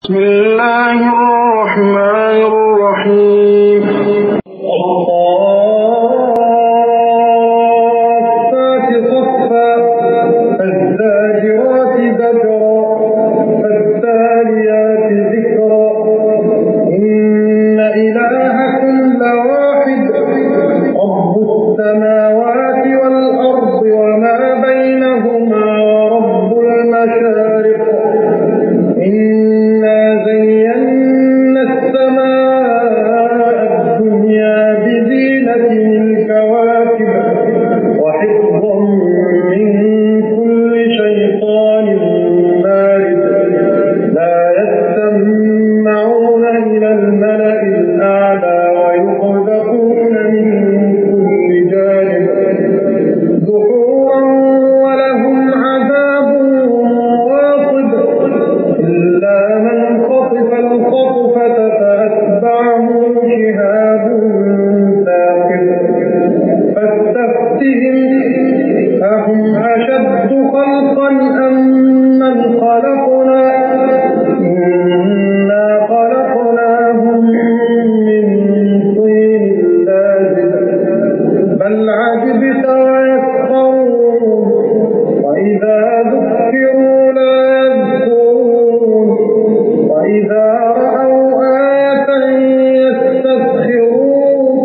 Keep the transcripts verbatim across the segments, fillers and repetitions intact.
بسم الله الرحمن الرحيم الصافات صفا فالزاجرات زجرا فالتاليات ذكرا إن إلهكم لواحد رب السماوات والأرض وما بينهما ورب المشارق إنا زينا السماء الدنيا بزينة الكواكب وحفظا من كل شيطان مارد لا يستمعون إلى الملأ الأعلى ويقذفون من كل جانب دحورا ولهم عذاب واصب إلا من خطف الخطفة فأتبعه شهاب ثاقب فاستفتهم أهم أشد خلقا أم من خلقنا إنا خلقناهم من طين لازب بل عجبت ويسخرون وإذا ذكروا لا يذكرون وإذا رأوا آية يستسخرون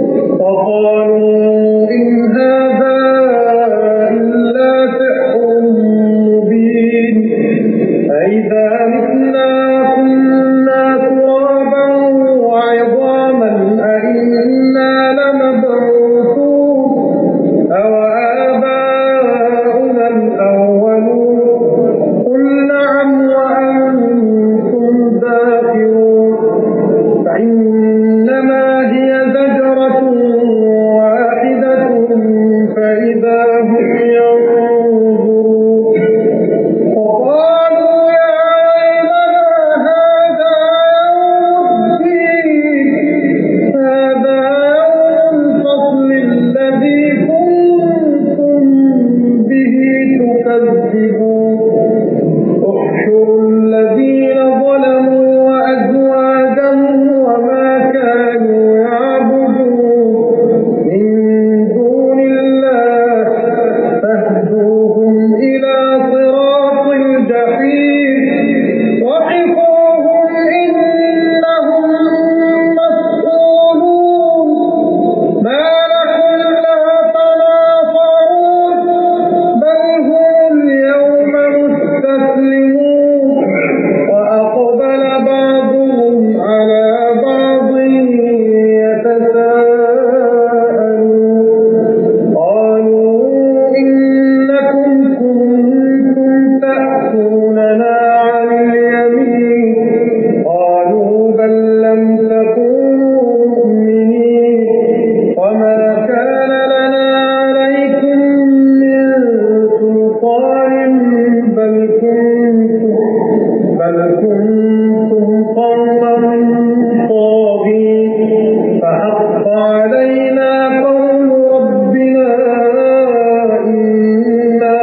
وقالوا إن هذا إلا سحر مبين أإذا متنا وكنا ترابا وعظاما أإنا لمبعوثون أوآباؤنا الأولون قل نعم وأنتم داخرون فإنما هي زجرة واحدة فإذا هم ينظرون وقالوا يا ويلنا هذا يوم الدين هذا يوم الفصل الذي كنتم به تكذبون احشروا الذين ظلموا وأزواجهم وما كانوا يعبدون من دون الله فاهدوهم إلى صراط الجحيم وقفوهم إنهم مسؤولون ما لكم لا تناصرون بل هم اليوم مستسلمون وأقبل بعضهم على بعض يتساءلون قالوا إنكم كنتم تأتوننا عن اليمين قالوا بل لم تكونوا مؤمنين وما كان لنا عليكم من سلطان بل كنتم بل كنتم قوما طاغين فحق علينا قول ربنا إنا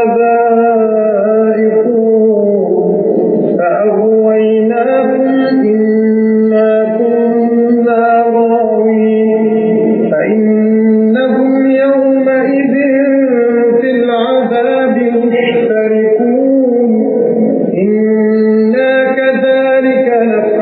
لذائقون فأغويناكم إنا كنا غاوين فإنهم يومئذ في العذاب مشتركون إنا كذلك نفعل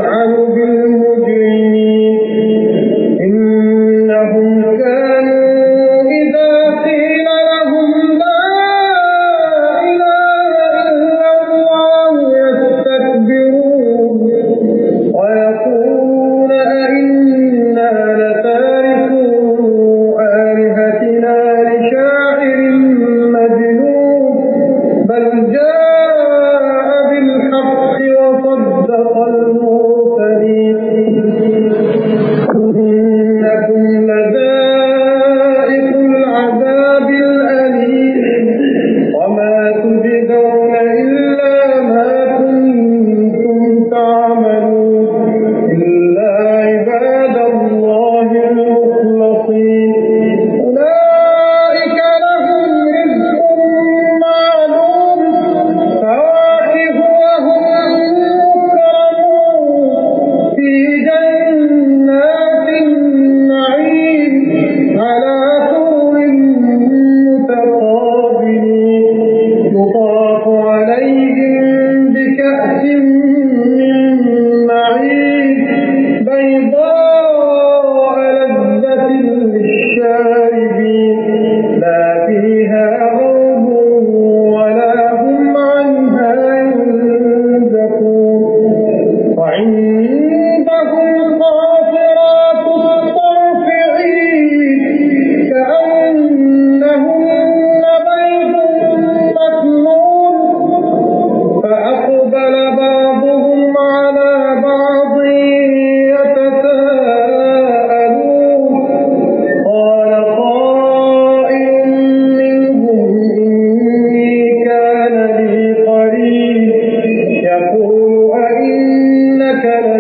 وعندهم قاصرات الطرف عين كأنهن بيض مكنون فأقبل بعضهم على بعض يتساءلون قال قائل منهم إني كان لي قرين يقول أئنك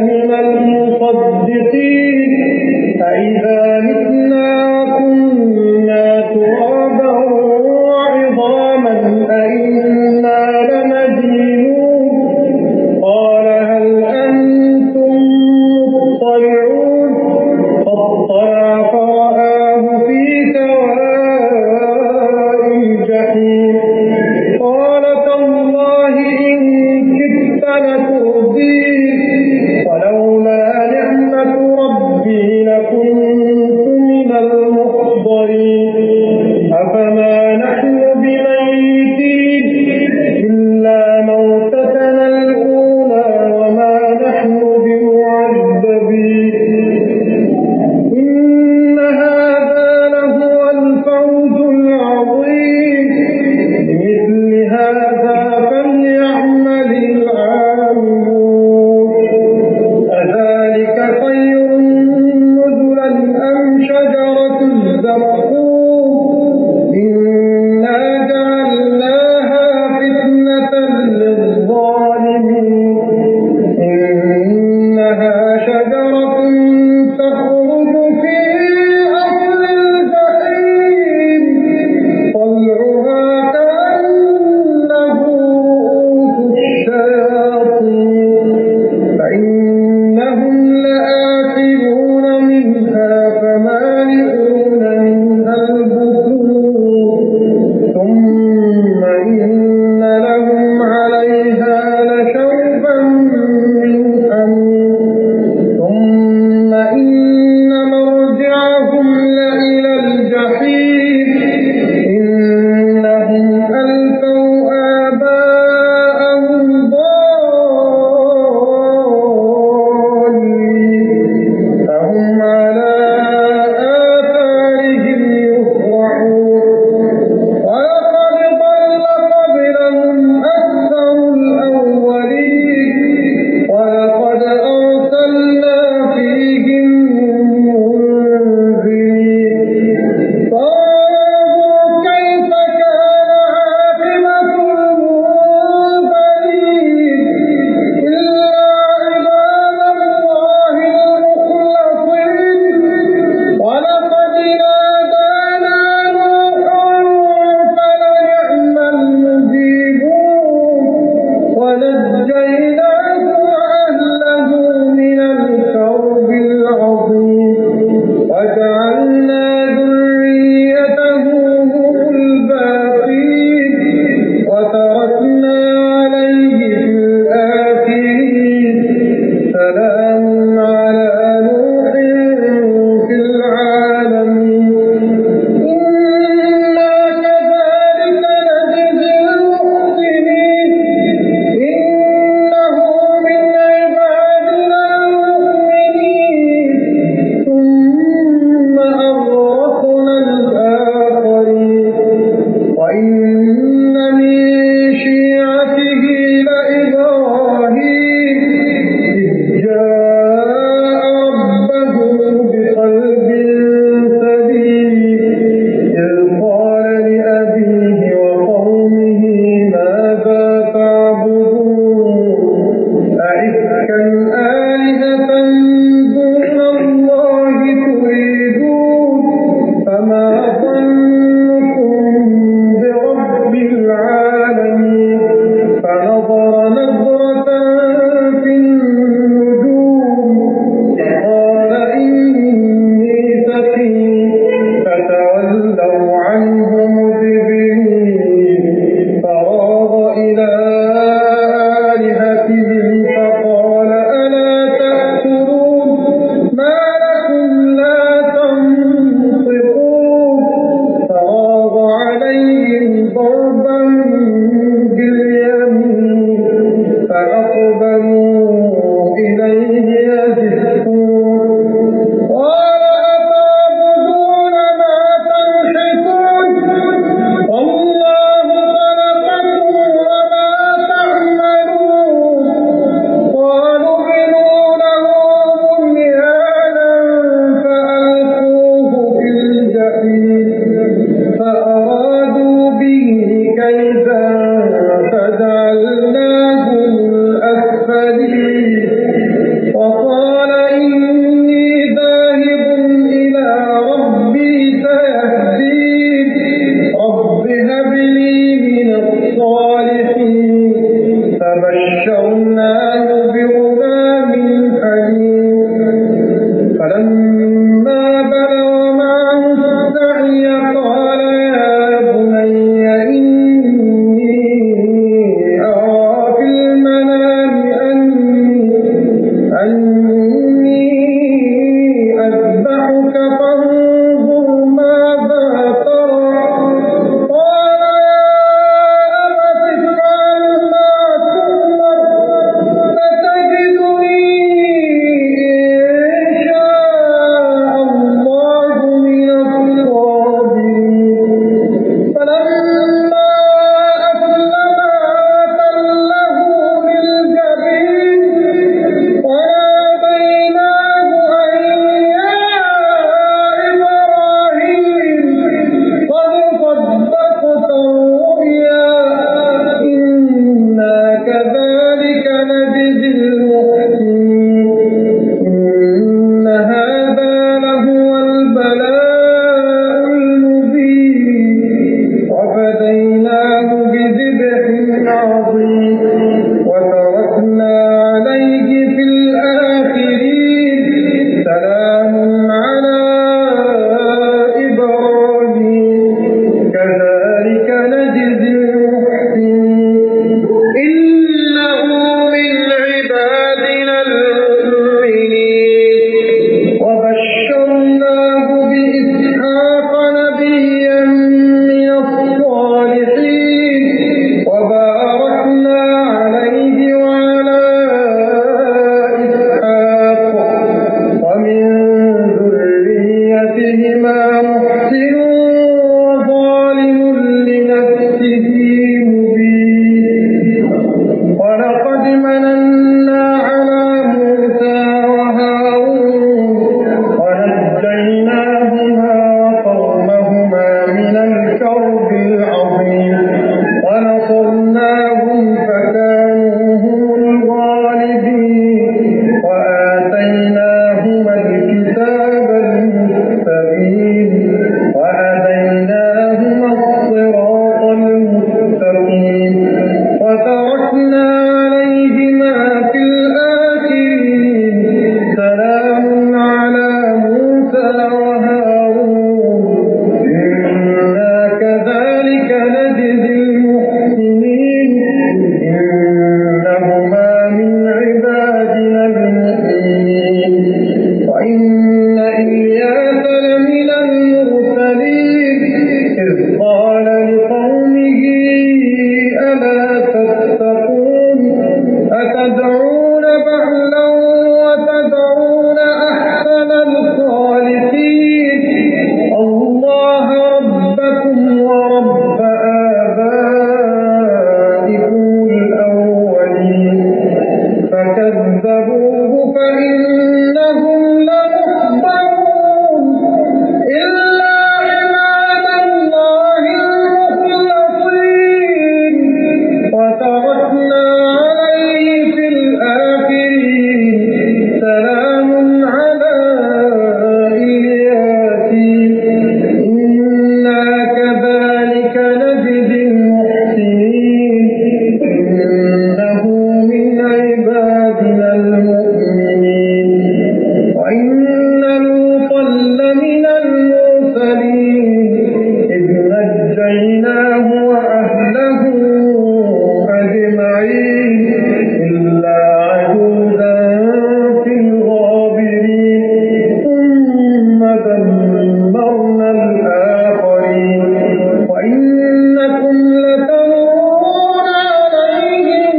أني أذبحك فانظر ماذا ترى قال يا أبت افعل ما تؤمر ستجدني إن شاء الله من الصابرين فلما أسلما تله للجبين وناديناه أن يا إبراهيم قد صدقت الرؤيا إنا كذلك نجزي المحسنين إن هذا لهو البلاء المبين وفديناه بذبح عظيم وتركنا عليه في الآخرين سلام على إبراهيم كذلك نجزي المحسنين إنه من عبادنا المؤمنين وبشرناه بإسحاق نبيا من الصالحين وباركنا عليه وعلى إسحاق ومن ذريتهما محسن وظالم لنفسه مبين ولقد مننا على موسى وهارون ونجيناهما وقومهما من الكرب العظيم ونصرناهم فكانوا هم الغالبين وآتيناهما الكتاب المستبين وهديناهما الصراط المستقيم وتركنا عليهما في الآخرين سلام على موسى وهارون إنا كذلك نجزي المحسنين إنهما من عبادنا المؤمنين وإن إلياس لمن المرسلين إذ قال لقومه ألا تتقون أتدعون بعلا وتدعون أحسن الخالقين الله ربكم ورب آبائكم الأولين فكذبوه فإنهم لمحضرون إلا عباد الله المخلصين وتركنا عليه في الآخرين سلام على إلياسين إنا كذلك نجزي المحسنين إنه من عبادنا المؤمنين وإن لوطا لمن المرسلين إذ نجيناه وأهله أجمعين إلا عجوزا في الغابرين ثم دمرنا الآخرين وإنكم لتمرون عليهم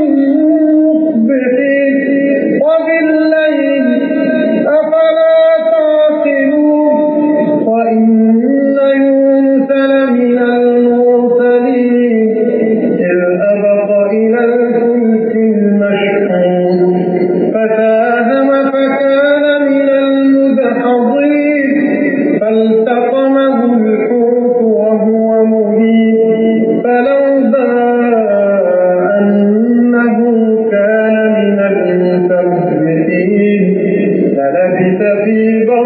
مصبحين وبالليل أفلا تعقلون وإن يونس لمن المرسلين إذ أبق إلى الفلك المشحون فساهم فكان من المدحضين فالتقمه الحوت وهو مليم فلولا أنه كان من المسبحين للبث في بطنه